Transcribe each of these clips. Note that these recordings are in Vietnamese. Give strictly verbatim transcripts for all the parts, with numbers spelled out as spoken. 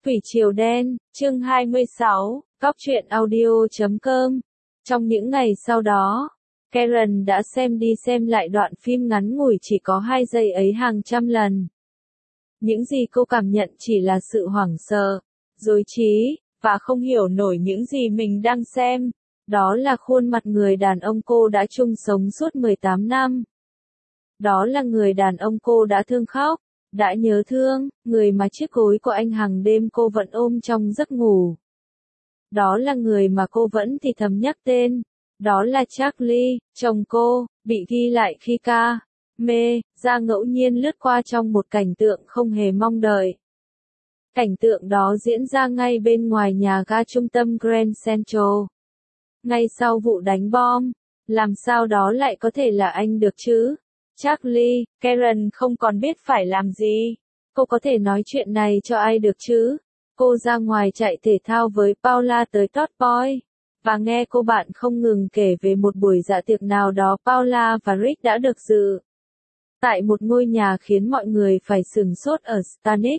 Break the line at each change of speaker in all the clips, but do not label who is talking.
Thủy Triều Đen, chương hai mươi sáu, Cóc truyện audio chấm com. Trong những ngày sau đó, Karen đã xem đi xem lại đoạn phim ngắn ngủi chỉ có hai giây ấy hàng trăm lần. Những gì cô cảm nhận chỉ là sự hoảng sợ, rối trí, và không hiểu nổi những gì mình đang xem. Đó là khuôn mặt người đàn ông cô đã chung sống suốt mười tám năm. Đó là người đàn ông cô đã thương khóc, đã nhớ thương, người mà chiếc gối của anh hàng đêm cô vẫn ôm trong giấc ngủ. Đó là người mà cô vẫn thì thầm nhắc tên. Đó là Charlie, chồng cô, bị ghi lại khi ca mê ra ngẫu nhiên lướt qua trong một cảnh tượng không hề mong đợi. Cảnh tượng đó diễn ra ngay bên ngoài nhà ga trung tâm Grand Central. Ngay sau vụ đánh bom, làm sao đó lại có thể là anh được chứ? Charlie, Karen không còn biết phải làm gì. Cô có thể nói chuyện này cho ai được chứ? Cô ra ngoài chạy thể thao với Paula tới Tot Boy, và nghe cô bạn không ngừng kể về một buổi dạ tiệc nào đó Paula và Rick đã được dự. Tại một ngôi nhà khiến mọi người phải sửng sốt ở Stanik.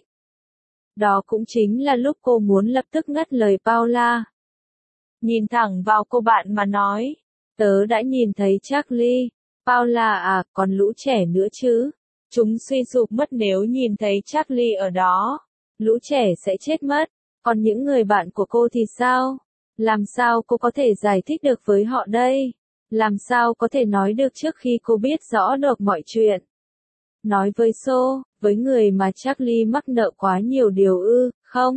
Đó cũng chính là lúc cô muốn lập tức ngắt lời Paula. Nhìn thẳng vào cô bạn mà nói, tớ đã nhìn thấy Charlie. Paula à, còn lũ trẻ nữa chứ? Chúng suy sụp mất nếu nhìn thấy Charlie ở đó. Lũ trẻ sẽ chết mất. Còn những người bạn của cô thì sao? Làm sao cô có thể giải thích được với họ đây? Làm sao có thể nói được trước khi cô biết rõ được mọi chuyện? Nói với So, với người mà Charlie mắc nợ quá nhiều điều ư, không?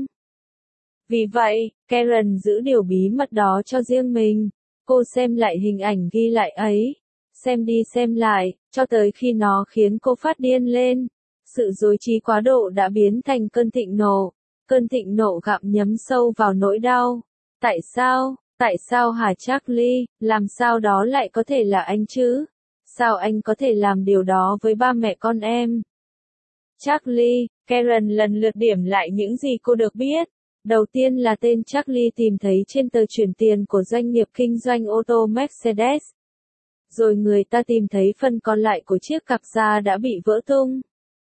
Vì vậy, Karen giữ điều bí mật đó cho riêng mình. Cô xem lại hình ảnh ghi lại ấy. Xem đi xem lại, cho tới khi nó khiến cô phát điên lên. Sự rối trí quá độ đã biến thành cơn thịnh nộ. Cơn thịnh nộ gặm nhấm sâu vào nỗi đau. Tại sao, tại sao hả Charlie, làm sao đó lại có thể là anh chứ? Sao anh có thể làm điều đó với ba mẹ con em? Charlie, Karen lần lượt điểm lại những gì cô được biết. Đầu tiên là tên Charlie tìm thấy trên tờ chuyển tiền của doanh nghiệp kinh doanh ô tô Mercedes. Rồi người ta tìm thấy phần còn lại của chiếc cặp da đã bị vỡ tung.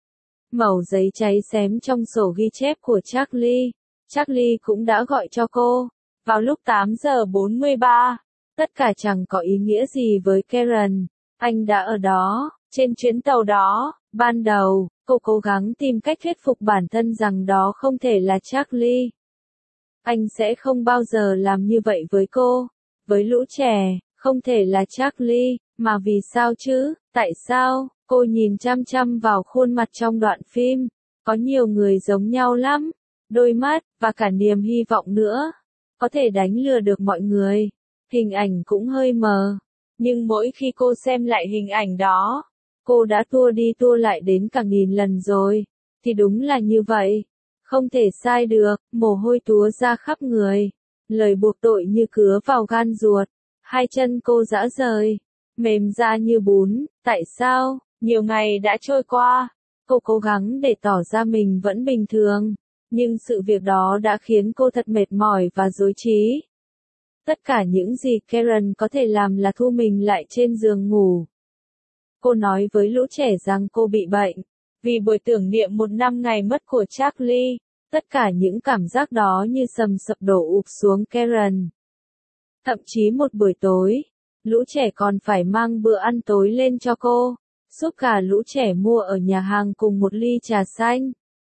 Mẩu giấy cháy xém trong sổ ghi chép của Charlie. Charlie cũng đã gọi cho cô. Vào lúc tám giờ bốn mươi ba. Tất cả chẳng có ý nghĩa gì với Karen. Anh đã ở đó, trên chuyến tàu đó. Ban đầu, cô cố gắng tìm cách thuyết phục bản thân rằng đó không thể là Charlie. Anh sẽ không bao giờ làm như vậy với cô. Với lũ trẻ, không thể là Charlie, mà vì sao chứ? Tại sao? Cô nhìn chăm chăm vào khuôn mặt trong đoạn phim. Có nhiều người giống nhau lắm. Đôi mắt, và cả niềm hy vọng nữa. Có thể đánh lừa được mọi người. Hình ảnh cũng hơi mờ. Nhưng mỗi khi cô xem lại hình ảnh đó, cô đã tua đi tua lại đến cả nghìn lần rồi. Thì đúng là như vậy. Không thể sai được, mồ hôi túa ra khắp người. Lời buộc tội như cứa vào gan ruột. Hai chân cô rã rời, mềm ra như bún. Tại sao? Nhiều ngày đã trôi qua. Cô cố gắng để tỏ ra mình vẫn bình thường. Nhưng sự việc đó đã khiến cô thật mệt mỏi và rối trí. Tất cả những gì Karen có thể làm là thu mình lại trên giường ngủ. Cô nói với lũ trẻ rằng cô bị bệnh. Vì buổi tưởng niệm một năm ngày mất của Charlie, tất cả những cảm giác đó như sầm sập đổ ụp xuống Karen. Thậm chí một buổi tối, lũ trẻ còn phải mang bữa ăn tối lên cho cô, giúp cả lũ trẻ mua ở nhà hàng cùng một ly trà xanh.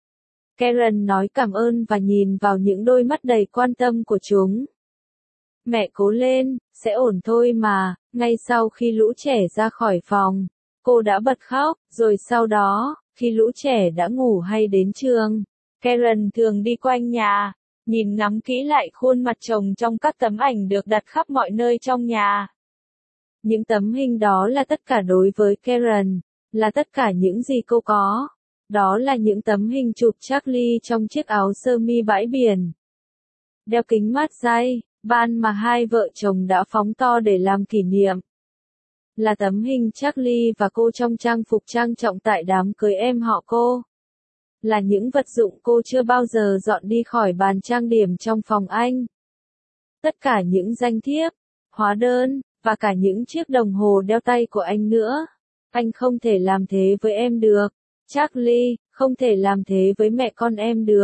Karen nói cảm ơn và nhìn vào những đôi mắt đầy quan tâm của chúng. Mẹ cố lên, sẽ ổn thôi mà. Ngay sau khi lũ trẻ ra khỏi phòng, cô đã bật khóc, rồi sau đó, khi lũ trẻ đã ngủ hay đến trường, Karen thường đi quanh nhà, nhìn ngắm kỹ lại khuôn mặt chồng trong các tấm ảnh được đặt khắp mọi nơi trong nhà. Những tấm hình đó là tất cả đối với Karen, là tất cả những gì cô có. Đó là những tấm hình chụp Charlie trong chiếc áo sơ mi bãi biển. Đeo kính mát dày, ban mà hai vợ chồng đã phóng to để làm kỷ niệm. Là tấm hình Charlie và cô trong trang phục trang trọng tại đám cưới em họ cô. Là những vật dụng cô chưa bao giờ dọn đi khỏi bàn trang điểm trong phòng anh. Tất cả những danh thiếp, hóa đơn, và cả những chiếc đồng hồ đeo tay của anh nữa. Anh không thể làm thế với em được. Charlie, không thể làm thế với mẹ con em được.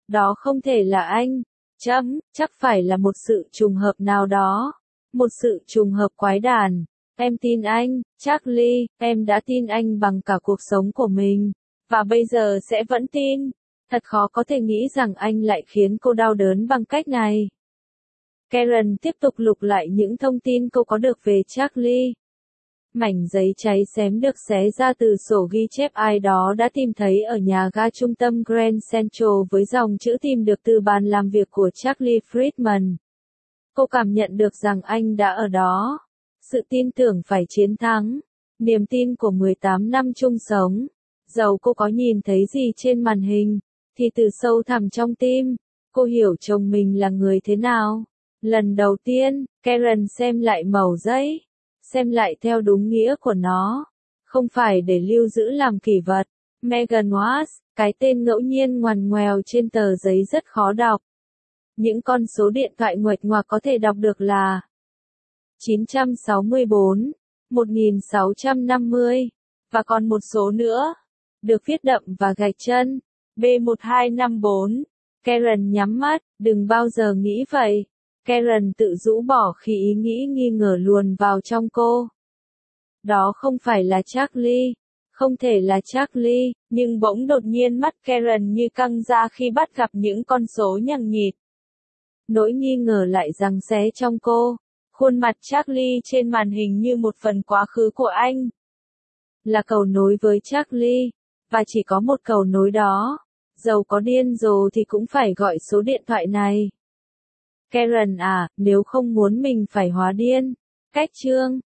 Đó không thể là anh. Chấm, chắc phải là một sự trùng hợp nào đó. Một sự trùng hợp quái đản. Em tin anh, Charlie, em đã tin anh bằng cả cuộc sống của mình. Và bây giờ sẽ vẫn tin. Thật khó có thể nghĩ rằng anh lại khiến cô đau đớn bằng cách này. Karen tiếp tục lục lại những thông tin cô có được về Charlie. Mảnh giấy cháy xém được xé ra từ sổ ghi chép ai đó đã tìm thấy ở nhà ga trung tâm Grand Central với dòng chữ tìm được từ bàn làm việc của Charlie Friedman. Cô cảm nhận được rằng anh đã ở đó. Sự tin tưởng phải chiến thắng. Niềm tin của mười tám năm chung sống. Dầu cô có nhìn thấy gì trên màn hình, thì từ sâu thẳm trong tim, cô hiểu chồng mình là người thế nào. Lần đầu tiên, Karen xem lại mẩu giấy. Xem lại theo đúng nghĩa của nó. Không phải để lưu giữ làm kỷ vật. Megan Watts, cái tên ngẫu nhiên ngoằn ngoèo trên tờ giấy rất khó đọc. Những con số điện thoại nguệch ngoạc có thể đọc được là chín sáu bốn, một sáu năm mươi, và còn một số nữa, được viết đậm và gạch chân, B một hai năm bốn. Karen nhắm mắt, đừng bao giờ nghĩ vậy. Karen tự rũ bỏ khi ý nghĩ nghi ngờ luồn vào trong cô. Đó không phải là Charlie. Không thể là Charlie, nhưng bỗng đột nhiên mắt Karen như căng ra khi bắt gặp những con số nhằng nhịt. Nỗi nghi ngờ lại giằng xé trong cô. Khuôn mặt Charlie trên màn hình như một phần quá khứ của anh. Là cầu nối với Charlie. Và chỉ có một cầu nối đó. Dầu có điên rồ thì cũng phải gọi số điện thoại này. Karen à, nếu không muốn mình phải hóa điên. Cách chương